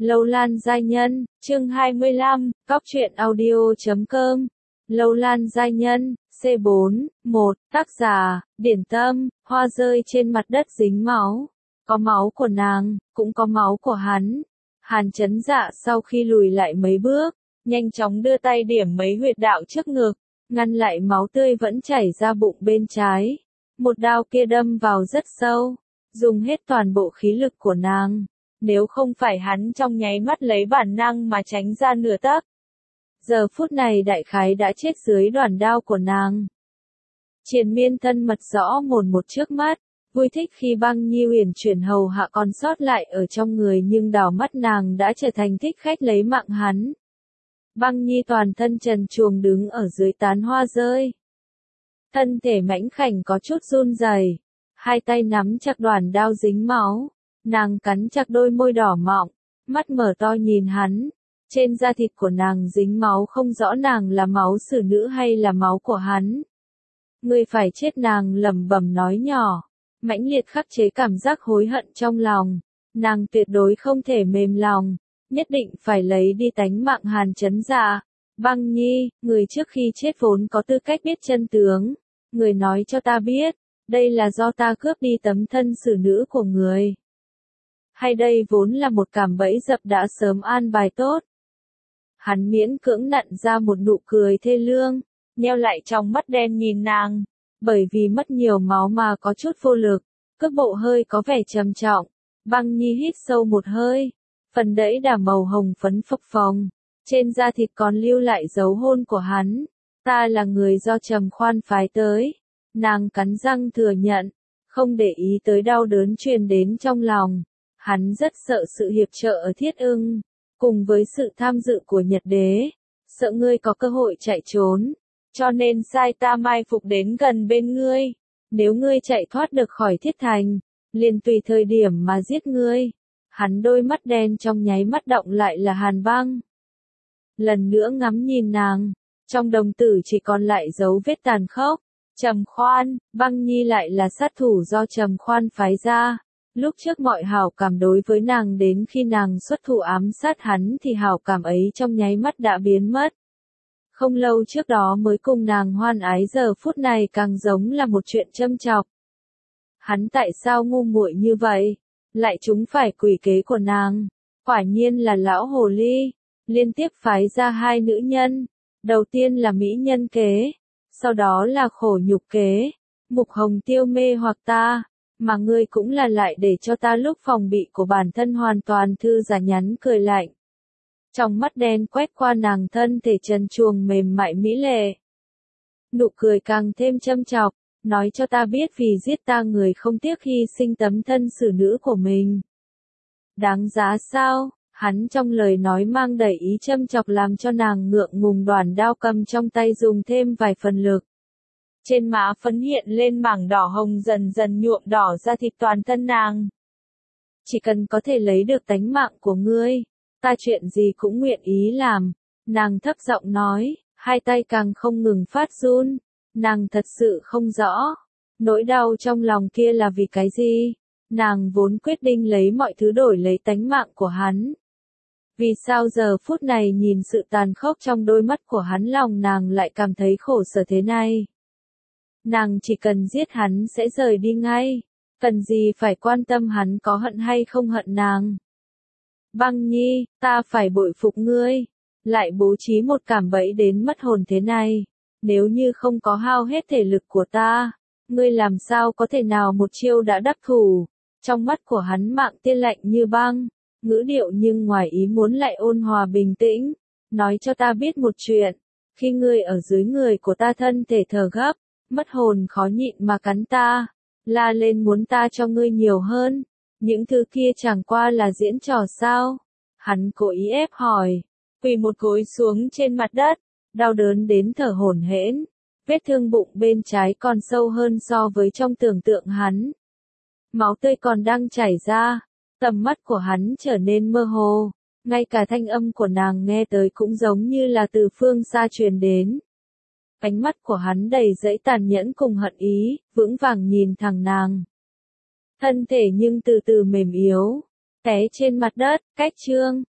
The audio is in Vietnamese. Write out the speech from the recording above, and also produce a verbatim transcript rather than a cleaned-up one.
Lâu Lan giai nhân, chương hai mươi lăm, cóc truyện audio chấm com. Lâu Lan giai nhân, C bốn, một, tác giả, Điển Tâm, hoa rơi trên mặt đất dính máu. Có máu của nàng, cũng có máu của hắn. Hàn Chấn Dạ sau khi lùi lại mấy bước, nhanh chóng đưa tay điểm mấy huyệt đạo trước ngực, ngăn lại máu tươi vẫn chảy ra bụng bên trái. Một đao kia đâm vào rất sâu, dùng hết toàn bộ khí lực của nàng. Nếu không phải hắn trong nháy mắt lấy bản năng mà tránh ra nửa tấc, giờ phút này đại khái đã chết dưới đoàn đao của nàng. Triền miên thân mật rõ mồn một trước mắt, vui thích khi Băng Nhi uyển chuyển hầu hạ còn sót lại ở trong người, nhưng đảo mắt nàng đã trở thành thích khách lấy mạng hắn. Băng Nhi toàn thân trần truồng đứng ở dưới tán hoa rơi. Thân thể mảnh khảnh có chút run rẩy, hai tay nắm chặt đoàn đao dính máu. Nàng cắn chặt đôi môi đỏ mọng, mắt mở to nhìn hắn. Trên da thịt của nàng dính máu, không rõ nàng là máu xử nữ hay là máu của hắn. Ngươi phải chết, nàng lẩm bẩm nói nhỏ, mãnh liệt khắc chế cảm giác hối hận trong lòng. Nàng tuyệt đối không thể mềm lòng, nhất định phải lấy đi tánh mạng Hàn Chấn Dạ. Băng Nhi, người trước khi chết vốn có tư cách biết chân tướng. Người nói cho ta biết, đây là do ta cướp đi tấm thân xử nữ của người, hay đây vốn là một cạm bẫy dập đã sớm an bài tốt? Hắn miễn cưỡng nặn ra một nụ cười thê lương, nheo lại trong mắt đen nhìn nàng, bởi vì mất nhiều máu mà có chút vô lực, cước bộ hơi có vẻ trầm trọng. Băng Nhi hít sâu một hơi, phần đẫy đà màu hồng phấn phập phồng, trên da thịt còn lưu lại dấu hôn của hắn. Ta là người do Trầm Khoan phái tới. Nàng cắn răng thừa nhận, không để ý tới đau đớn truyền đến trong lòng. Hắn rất sợ sự hiệp trợ ở Thiết Ưng, cùng với sự tham dự của Nhật Đế, sợ ngươi có cơ hội chạy trốn, cho nên sai ta mai phục đến gần bên ngươi. Nếu ngươi chạy thoát được khỏi Thiết Thành, liền tùy thời điểm mà giết ngươi. Hắn đôi mắt đen trong nháy mắt động lại là hàn băng. Lần nữa ngắm nhìn nàng, trong đồng tử chỉ còn lại dấu vết tàn khốc. Trầm Khoan, Băng Nhi lại là sát thủ do Trầm Khoan phái ra. Lúc trước mọi hảo cảm đối với nàng, đến khi nàng xuất thủ ám sát hắn thì hảo cảm ấy trong nháy mắt đã biến mất. Không lâu trước đó mới cùng nàng hoan ái, giờ phút này càng giống là một chuyện châm chọc. Hắn tại sao ngu muội như vậy, lại trúng phải quỷ kế của nàng? Quả nhiên là lão hồ ly, liên tiếp phái ra hai nữ nhân. Đầu tiên là mỹ nhân kế, sau đó là khổ nhục kế. Mục Hồng Tiêu mê hoặc ta, mà ngươi cũng là lại để cho ta lúc phòng bị của bản thân hoàn toàn thư giả nhắn cười lạnh. Trong mắt đen quét qua nàng thân thể trần truồng mềm mại mỹ lệ. Nụ cười càng thêm châm chọc, nói cho ta biết vì giết ta người không tiếc hy sinh tấm thân xử nữ của mình. Đáng giá sao? Hắn trong lời nói mang đầy ý châm chọc làm cho nàng ngượng ngùng, đoàn đao cầm trong tay dùng thêm vài phần lực. Trên má phấn hiện lên mảng đỏ hồng dần dần nhuộm đỏ da thịt toàn thân nàng. Chỉ cần có thể lấy được tánh mạng của ngươi, ta chuyện gì cũng nguyện ý làm. Nàng thấp giọng nói, hai tay càng không ngừng phát run. Nàng thật sự không rõ, nỗi đau trong lòng kia là vì cái gì. Nàng vốn quyết định lấy mọi thứ đổi lấy tánh mạng của hắn. Vì sao giờ phút này nhìn sự tàn khốc trong đôi mắt của hắn, lòng nàng lại cảm thấy khổ sở thế này? Nàng chỉ cần giết hắn sẽ rời đi ngay, cần gì phải quan tâm hắn có hận hay không hận nàng. Băng Nhi, ta phải bội phục ngươi, lại bố trí một cạm bẫy đến mất hồn thế này. Nếu như không có hao hết thể lực của ta, ngươi làm sao có thể nào một chiêu đã đắc thủ. Trong mắt của hắn mạng tiên lạnh như băng, ngữ điệu nhưng ngoài ý muốn lại ôn hòa bình tĩnh. Nói cho ta biết một chuyện, khi ngươi ở dưới người của ta thân thể thở gấp, mất hồn khó nhịn mà cắn ta, la lên muốn ta cho ngươi nhiều hơn, những thứ kia chẳng qua là diễn trò sao? Hắn cố ý ép hỏi, quỳ một gối xuống trên mặt đất, đau đớn đến thở hổn hển, vết thương bụng bên trái còn sâu hơn so với trong tưởng tượng hắn. Máu tươi còn đang chảy ra, tầm mắt của hắn trở nên mơ hồ, ngay cả thanh âm của nàng nghe tới cũng giống như là từ phương xa truyền đến. Ánh mắt của hắn đầy dẫy tàn nhẫn cùng hận ý, vững vàng nhìn thẳng nàng. Thân thể nhưng từ từ mềm yếu, té trên mặt đất. Cách chương